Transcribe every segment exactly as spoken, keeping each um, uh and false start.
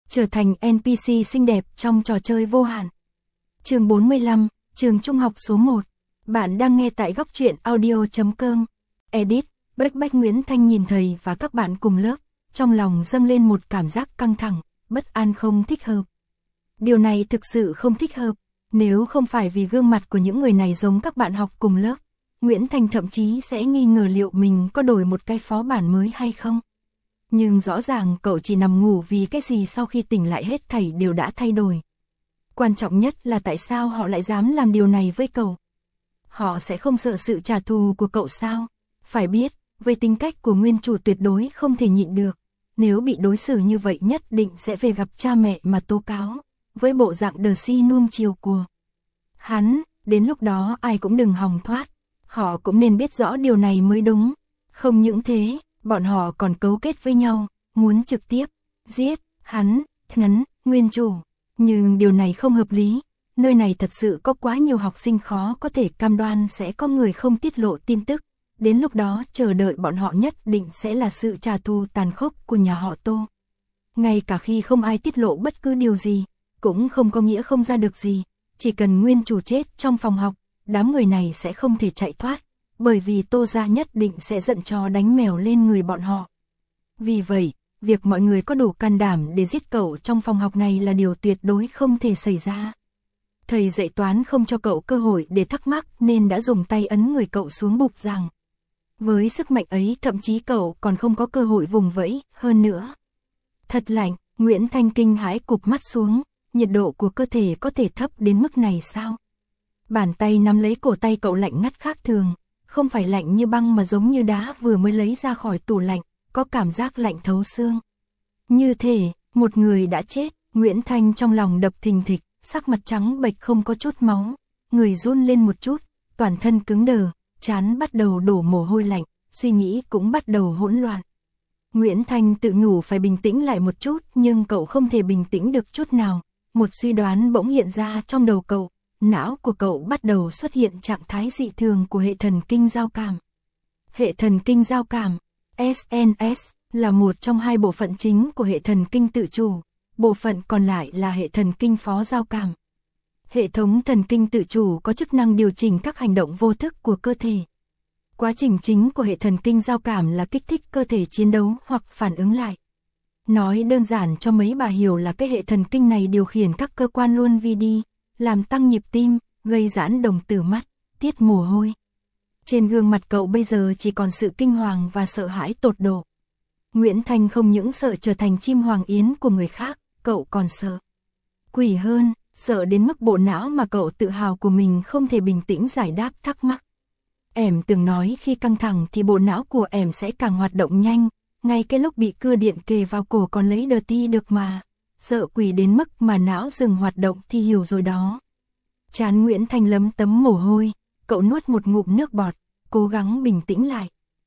trở thành en pê xê xinh đẹp trong trò chơi vô hạn. Chương bốn mươi lăm, trường trung học số một. Bạn đang nghe tại góc truyện audio chấm com. Edit, Bách Bách Nguyễn Thanh nhìn thầy và các bạn cùng lớp, trong lòng dâng lên một cảm giác căng thẳng, bất an không thích hợp. Điều này thực sự không thích hợp, nếu không phải vì gương mặt của những người này giống các bạn học cùng lớp, Nguyễn Thanh thậm chí sẽ nghi ngờ liệu mình có đổi một cái phó bản mới hay không. Nhưng rõ ràng cậu chỉ nằm ngủ vì cái gì sau khi tỉnh lại hết thảy đều đã thay đổi. Quan trọng nhất là tại sao họ lại dám làm điều này với cậu. Họ sẽ không sợ sự trả thù của cậu sao? Phải biết, với tính cách của nguyên chủ tuyệt đối không thể nhịn được. Nếu bị đối xử như vậy nhất định sẽ về gặp cha mẹ mà tố cáo. Với bộ dạng đờ si nuông chiều của hắn, đến lúc đó ai cũng đừng hòng thoát. Họ cũng nên biết rõ điều này mới đúng. Không những thế, bọn họ còn cấu kết với nhau, muốn trực tiếp giết hắn, hắn, nguyên chủ. Nhưng điều này không hợp lý. Nơi này thật sự có quá nhiều học sinh, khó có thể cam đoan sẽ có người không tiết lộ tin tức. Đến lúc đó chờ đợi bọn họ nhất định sẽ là sự trả thù tàn khốc của nhà họ Tô. Ngay cả khi không ai tiết lộ bất cứ điều gì, cũng không có nghĩa không ra được gì. Chỉ cần nguyên chủ chết trong phòng học, đám người này sẽ không thể chạy thoát, bởi vì Tô gia nhất định sẽ giận chó đánh mèo lên người bọn họ. Vì vậy, việc mọi người có đủ can đảm để giết cậu trong phòng học này là điều tuyệt đối không thể xảy ra. Thầy dạy toán không cho cậu cơ hội để thắc mắc nên đã dùng tay ấn người cậu xuống bục giảng. Với sức mạnh ấy thậm chí cậu còn không có cơ hội vùng vẫy, hơn nữa. Thật lạnh, Nguyễn Thanh kinh hãi cụp mắt xuống, nhiệt độ của cơ thể có thể thấp đến mức này sao? Bàn tay nắm lấy cổ tay cậu lạnh ngắt khác thường, không phải lạnh như băng mà giống như đá vừa mới lấy ra khỏi tủ lạnh, có cảm giác lạnh thấu xương. Như thể, một người đã chết, Nguyễn Thanh trong lòng đập thình thịch, sắc mặt trắng bệch không có chút máu, người run lên một chút, toàn thân cứng đờ, trán bắt đầu đổ mồ hôi lạnh, suy nghĩ cũng bắt đầu hỗn loạn. Nguyễn Thanh tự nhủ phải bình tĩnh lại một chút, nhưng cậu không thể bình tĩnh được chút nào. Một suy đoán bỗng hiện ra trong đầu cậu, não của cậu bắt đầu xuất hiện trạng thái dị thường của hệ thần kinh giao cảm. Hệ thần kinh giao cảm, ét en ét, là một trong hai bộ phận chính của hệ thần kinh tự chủ, bộ phận còn lại là hệ thần kinh phó giao cảm. Hệ thống thần kinh tự chủ có chức năng điều chỉnh các hành động vô thức của cơ thể. Quá trình chính của hệ thần kinh giao cảm là kích thích cơ thể chiến đấu hoặc phản ứng lại. Nói đơn giản cho mấy bà hiểu là cái hệ thần kinh này điều khiển các cơ quan luân vi đi, làm tăng nhịp tim, gây giãn đồng tử mắt, tiết mồ hôi. Trên gương mặt cậu bây giờ chỉ còn sự kinh hoàng và sợ hãi tột độ. Nguyễn Thanh không những sợ trở thành chim hoàng yến của người khác, cậu còn sợ quỷ hơn, sợ đến mức bộ não mà cậu tự hào của mình không thể bình tĩnh giải đáp thắc mắc. Em từng nói khi căng thẳng thì bộ não của em sẽ càng hoạt động nhanh, ngay cái lúc bị cưa điện kề vào cổ còn lấy đờ ti được mà. Sợ quỷ đến mức mà não dừng hoạt động thì hiểu rồi đó. Trán Nguyễn Thanh lấm tấm mồ hôi, cậu nuốt một ngụm nước bọt, cố gắng bình tĩnh lại.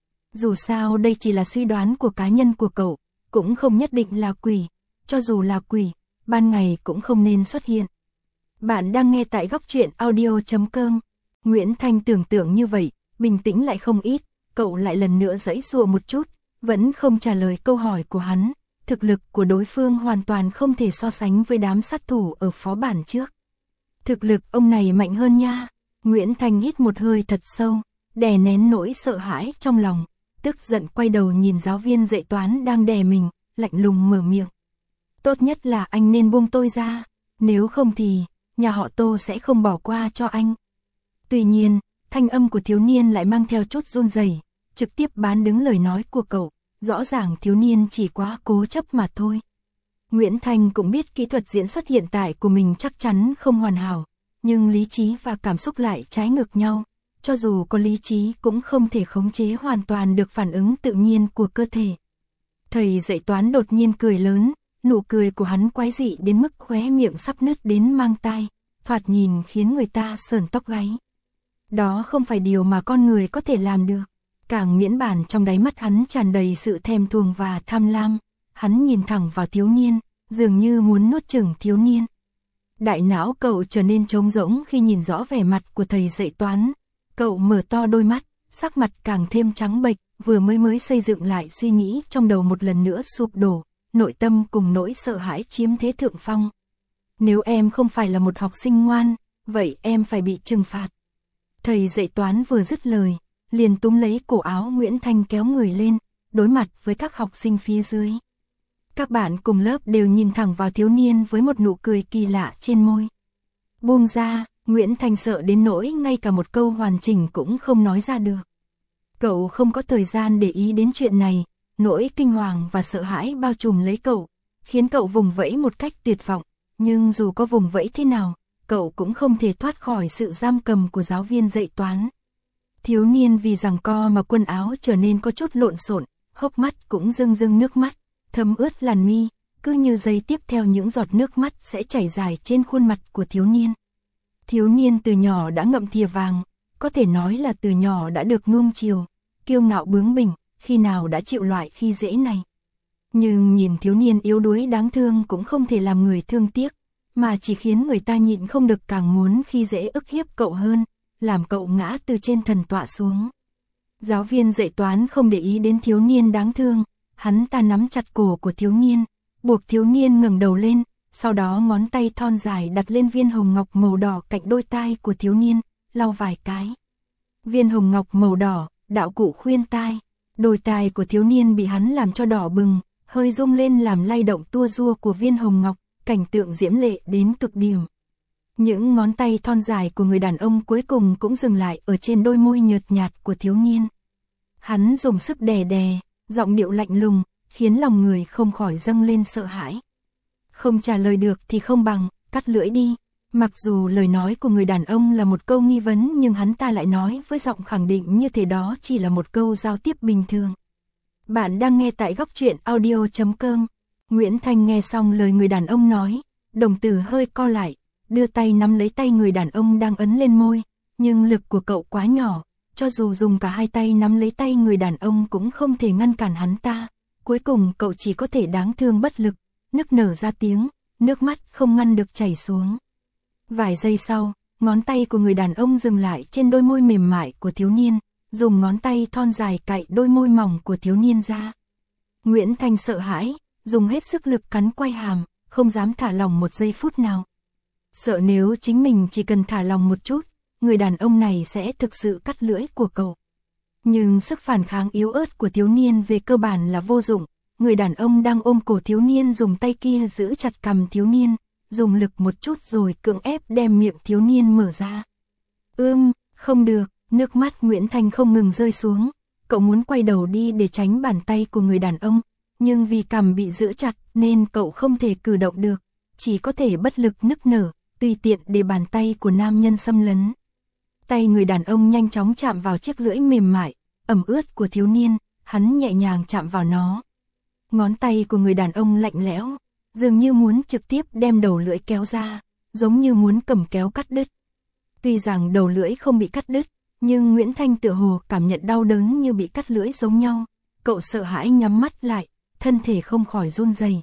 Dù sao đây chỉ là suy đoán của cá nhân của cậu, cũng không nhất định là quỷ. Cho dù là quỷ, ban ngày cũng không nên xuất hiện. Bạn đang nghe tại góc truyện audio chấm com. Nguyễn Thanh tưởng tượng như vậy, bình tĩnh lại không ít, cậu lại lần nữa giãy giụa một chút, vẫn không trả lời câu hỏi của hắn. Thực lực của đối phương hoàn toàn không thể so sánh với đám sát thủ ở phó bản trước. Thực lực ông này mạnh hơn nha. Nguyễn Thanh hít một hơi thật sâu, đè nén nỗi sợ hãi trong lòng, tức giận quay đầu nhìn giáo viên dạy toán đang đè mình, lạnh lùng mở miệng. Tốt nhất là anh nên buông tôi ra, nếu không thì, nhà họ Tô sẽ không bỏ qua cho anh. Tuy nhiên, thanh âm của thiếu niên lại mang theo chút run rẩy, trực tiếp bán đứng lời nói của cậu, rõ ràng thiếu niên chỉ quá cố chấp mà thôi. Nguyễn Thanh cũng biết kỹ thuật diễn xuất hiện tại của mình chắc chắn không hoàn hảo, nhưng lý trí và cảm xúc lại trái ngược nhau, cho dù có lý trí cũng không thể khống chế hoàn toàn được phản ứng tự nhiên của cơ thể. Thầy dạy toán đột nhiên cười lớn, nụ cười của hắn quái dị đến mức khóe miệng sắp nứt đến mang tai, thoạt nhìn khiến người ta sởn tóc gáy. Đó không phải điều mà con người có thể làm được. Càng miễn bàn trong đáy mắt hắn tràn đầy sự thèm thuồng và tham lam, hắn nhìn thẳng vào thiếu niên, dường như muốn nuốt chửng thiếu niên. Đại não cậu trở nên trống rỗng khi nhìn rõ vẻ mặt của thầy dạy toán. Cậu mở to đôi mắt, sắc mặt càng thêm trắng bệch, vừa mới mới xây dựng lại suy nghĩ trong đầu một lần nữa sụp đổ, nội tâm cùng nỗi sợ hãi chiếm thế thượng phong. Nếu em không phải là một học sinh ngoan, vậy em phải bị trừng phạt. Thầy dạy toán vừa dứt lời, liền túm lấy cổ áo Nguyễn Thanh kéo người lên, đối mặt với các học sinh phía dưới. Các bạn cùng lớp đều nhìn thẳng vào thiếu niên với một nụ cười kỳ lạ trên môi. Buông ra, Nguyễn Thanh sợ đến nỗi ngay cả một câu hoàn chỉnh cũng không nói ra được. Cậu không có thời gian để ý đến chuyện này, nỗi kinh hoàng và sợ hãi bao trùm lấy cậu, khiến cậu vùng vẫy một cách tuyệt vọng, nhưng dù có vùng vẫy thế nào, cậu cũng không thể thoát khỏi sự giam cầm của giáo viên dạy toán. Thiếu niên vì giằng co mà quần áo trở nên có chút lộn xộn, hốc mắt cũng rưng rưng nước mắt, thấm ướt làn mi, cứ như giây tiếp theo những giọt nước mắt sẽ chảy dài trên khuôn mặt của thiếu niên. Thiếu niên từ nhỏ đã ngậm thìa vàng, có thể nói là từ nhỏ đã được nuông chiều, kiêu ngạo bướng bỉnh, khi nào đã chịu loại khi dễ này. Nhưng nhìn thiếu niên yếu đuối đáng thương cũng không thể làm người thương tiếc, mà chỉ khiến người ta nhịn không được càng muốn khi dễ ức hiếp cậu hơn, làm cậu ngã từ trên thần tọa xuống. Giáo viên dạy toán không để ý đến thiếu niên đáng thương, hắn ta nắm chặt cổ của thiếu niên, buộc thiếu niên ngẩng đầu lên, sau đó ngón tay thon dài đặt lên viên hồng ngọc màu đỏ cạnh đôi tai của thiếu niên, lau vài cái. Viên hồng ngọc màu đỏ, đạo cụ khuyên tai, đôi tai của thiếu niên bị hắn làm cho đỏ bừng, hơi rung lên làm lay động tua rua của viên hồng ngọc, cảnh tượng diễm lệ đến cực điểm. Những ngón tay thon dài của người đàn ông cuối cùng cũng dừng lại ở trên đôi môi nhợt nhạt của thiếu niên. Hắn dùng sức đè đè, giọng điệu lạnh lùng, khiến lòng người không khỏi dâng lên sợ hãi. Không trả lời được thì không bằng, cắt lưỡi đi. Mặc dù lời nói của người đàn ông là một câu nghi vấn nhưng hắn ta lại nói với giọng khẳng định như thể đó chỉ là một câu giao tiếp bình thường. Bạn đang nghe tại góc truyện audio chấm com. Nguyễn Thanh nghe xong lời người đàn ông nói, đồng tử hơi co lại, đưa tay nắm lấy tay người đàn ông đang ấn lên môi, nhưng lực của cậu quá nhỏ, cho dù dùng cả hai tay nắm lấy tay người đàn ông cũng không thể ngăn cản hắn ta. Cuối cùng cậu chỉ có thể đáng thương bất lực, nức nở ra tiếng, nước mắt không ngăn được chảy xuống. Vài giây sau, ngón tay của người đàn ông dừng lại trên đôi môi mềm mại của thiếu niên, dùng ngón tay thon dài cạy đôi môi mỏng của thiếu niên ra. Nguyễn Thanh sợ hãi, dùng hết sức lực cắn quai hàm, không dám thả lỏng một giây phút nào. Sợ nếu chính mình chỉ cần thả lỏng một chút, người đàn ông này sẽ thực sự cắt lưỡi của cậu. Nhưng sức phản kháng yếu ớt của thiếu niên về cơ bản là vô dụng, người đàn ông đang ôm cổ thiếu niên dùng tay kia giữ chặt cằm thiếu niên, dùng lực một chút rồi cưỡng ép đem miệng thiếu niên mở ra. Ưm, không được, nước mắt Nguyễn Thanh không ngừng rơi xuống, cậu muốn quay đầu đi để tránh bàn tay của người đàn ông, nhưng vì cằm bị giữ chặt nên cậu không thể cử động được, chỉ có thể bất lực nức nở, tùy tiện để bàn tay của nam nhân xâm lấn. Tay người đàn ông nhanh chóng chạm vào chiếc lưỡi mềm mại, ẩm ướt của thiếu niên, hắn nhẹ nhàng chạm vào nó. Ngón tay của người đàn ông lạnh lẽo, dường như muốn trực tiếp đem đầu lưỡi kéo ra, giống như muốn cầm kéo cắt đứt. Tuy rằng đầu lưỡi không bị cắt đứt, nhưng Nguyễn Thanh tựa hồ cảm nhận đau đớn như bị cắt lưỡi giống nhau. Cậu sợ hãi nhắm mắt lại, thân thể không khỏi run rẩy.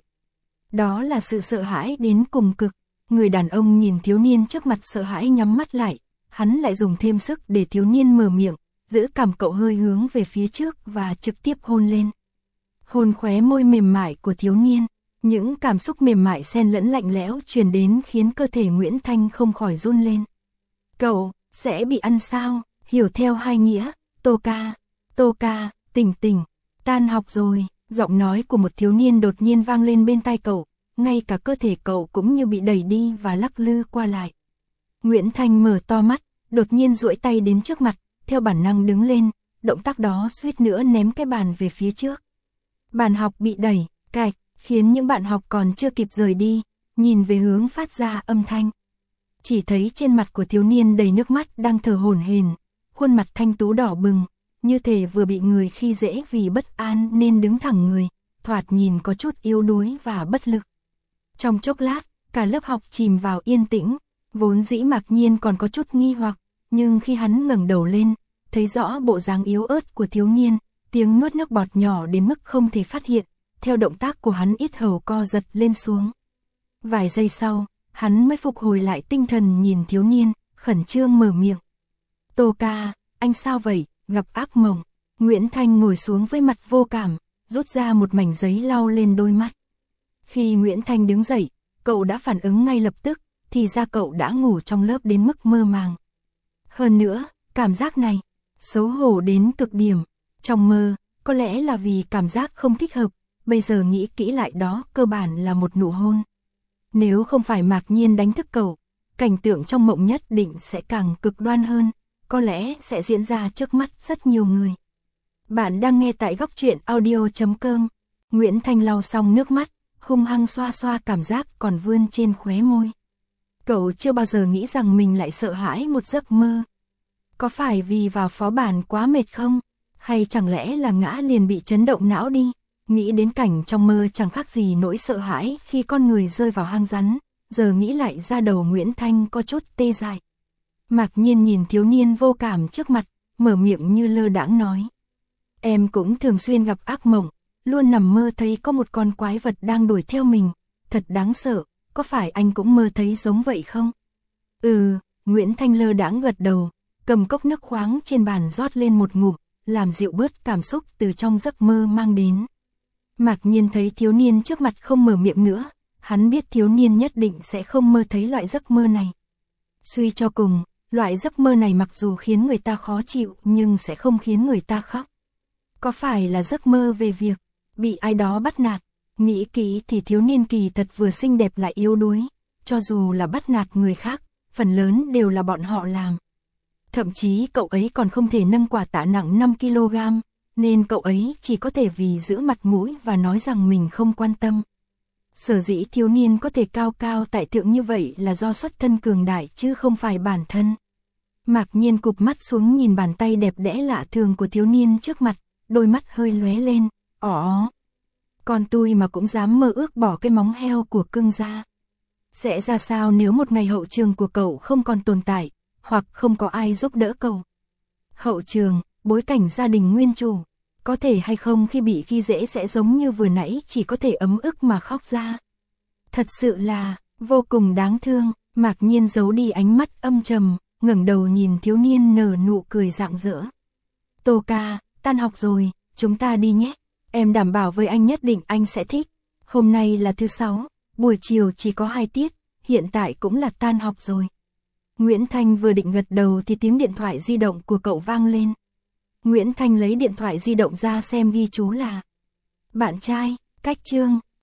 Đó là sự sợ hãi đến cùng cực. Người đàn ông nhìn thiếu niên trước mặt sợ hãi nhắm mắt lại, hắn lại dùng thêm sức để thiếu niên mở miệng, giữ cằm cậu hơi hướng về phía trước và trực tiếp hôn lên. Hôn khóe môi mềm mại của thiếu niên, những cảm xúc mềm mại xen lẫn lạnh lẽo truyền đến khiến cơ thể Nguyễn Thanh không khỏi run lên. Cậu, sẽ bị ăn sao? Hiểu theo hai nghĩa, Tô ca, Tô ca, tỉnh tỉnh, tan học rồi, giọng nói của một thiếu niên đột nhiên vang lên bên tai cậu, ngay cả cơ thể cậu cũng như bị đẩy đi và lắc lư qua lại. Nguyễn Thanh mở to mắt, đột nhiên duỗi tay đến trước mặt, theo bản năng đứng lên, động tác đó suýt nữa ném cái bàn về phía trước. Bàn học bị đẩy, cạch, khiến những bạn học còn chưa kịp rời đi, nhìn về hướng phát ra âm thanh. Chỉ thấy trên mặt của thiếu niên đầy nước mắt đang thở hổn hển, khuôn mặt thanh tú đỏ bừng, như thể vừa bị người khi dễ vì bất an nên đứng thẳng người, thoạt nhìn có chút yếu đuối và bất lực. Trong chốc lát, cả lớp học chìm vào yên tĩnh, vốn dĩ Mạc Nhiên còn có chút nghi hoặc, nhưng khi hắn ngẩng đầu lên, thấy rõ bộ dáng yếu ớt của thiếu niên, tiếng nuốt nước bọt nhỏ đến mức không thể phát hiện, theo động tác của hắn yết hầu co giật lên xuống. Vài giây sau, hắn mới phục hồi lại tinh thần nhìn thiếu niên, khẩn trương mở miệng. Tô ca, anh sao vậy, gặp ác mộng. Nguyễn Thanh ngồi xuống với mặt vô cảm, rút ra một mảnh giấy lau lên đôi mắt. Khi Nguyễn Thanh đứng dậy, cậu đã phản ứng ngay lập tức, thì ra cậu đã ngủ trong lớp đến mức mơ màng. Hơn nữa, cảm giác này, xấu hổ đến cực điểm. Trong mơ, có lẽ là vì cảm giác không thích hợp, bây giờ nghĩ kỹ lại đó cơ bản là một nụ hôn. Nếu không phải Mạc Nhiên đánh thức cậu, cảnh tượng trong mộng nhất định sẽ càng cực đoan hơn, có lẽ sẽ diễn ra trước mắt rất nhiều người. Bạn đang nghe tại góc truyện audio chấm com. Nguyễn Thanh lau xong nước mắt, hung hăng xoa xoa cảm giác còn vươn trên khóe môi. Cậu chưa bao giờ nghĩ rằng mình lại sợ hãi một giấc mơ. Có phải vì vào phó bản quá mệt không? Hay chẳng lẽ là ngã liền bị chấn động não đi? Nghĩ đến cảnh trong mơ chẳng khác gì nỗi sợ hãi khi con người rơi vào hang rắn, giờ nghĩ lại ra đầu Nguyễn Thanh có chút tê dại. Mạc Nhiên nhìn thiếu niên vô cảm trước mặt, mở miệng như lơ đãng nói. Em cũng thường xuyên gặp ác mộng, luôn nằm mơ thấy có một con quái vật đang đuổi theo mình, thật đáng sợ, có phải anh cũng mơ thấy giống vậy không? Ừ, Nguyễn Thanh lơ đãng gật đầu, cầm cốc nước khoáng trên bàn rót lên một ngụm, làm dịu bớt cảm xúc từ trong giấc mơ mang đến. Mạc Nhiên thấy thiếu niên trước mặt không mở miệng nữa, hắn biết thiếu niên nhất định sẽ không mơ thấy loại giấc mơ này. Suy cho cùng, loại giấc mơ này mặc dù khiến người ta khó chịu nhưng sẽ không khiến người ta khóc. Có phải là giấc mơ về việc bị ai đó bắt nạt? Nghĩ kỹ thì thiếu niên kỳ thật vừa xinh đẹp lại yếu đuối, cho dù là bắt nạt người khác, phần lớn đều là bọn họ làm. Thậm chí cậu ấy còn không thể nâng quả tạ nặng năm ki lô gam, nên cậu ấy chỉ có thể vì giữ mặt mũi và nói rằng mình không quan tâm. Sở dĩ thiếu niên có thể cao cao tại thượng như vậy là do xuất thân cường đại chứ không phải bản thân. Mạc Nhiên cụp mắt xuống nhìn bàn tay đẹp đẽ lạ thường của thiếu niên trước mặt, đôi mắt hơi lóe lên, ỏ. Con tôi mà cũng dám mơ ước bỏ cái móng heo của cưng ra. Sẽ ra sao nếu một ngày hậu trường của cậu không còn tồn tại, hoặc không có ai giúp đỡ cậu? Hậu trường, bối cảnh gia đình nguyên chủ, có thể hay không khi bị khi dễ sẽ giống như vừa nãy chỉ có thể ấm ức mà khóc ra. Thật sự là, vô cùng đáng thương. Mạc Nhiên giấu đi ánh mắt âm trầm, ngẩng đầu nhìn thiếu niên nở nụ cười rạng rỡ. Tô ca, tan học rồi, chúng ta đi nhé. Em đảm bảo với anh nhất định anh sẽ thích. Hôm nay là thứ sáu, buổi chiều chỉ có hai tiết, hiện tại cũng là tan học rồi. Nguyễn Thanh vừa định gật đầu thì tiếng điện thoại di động của cậu vang lên. Nguyễn Thanh lấy điện thoại di động ra xem ghi chú là bạn trai, cách Trương.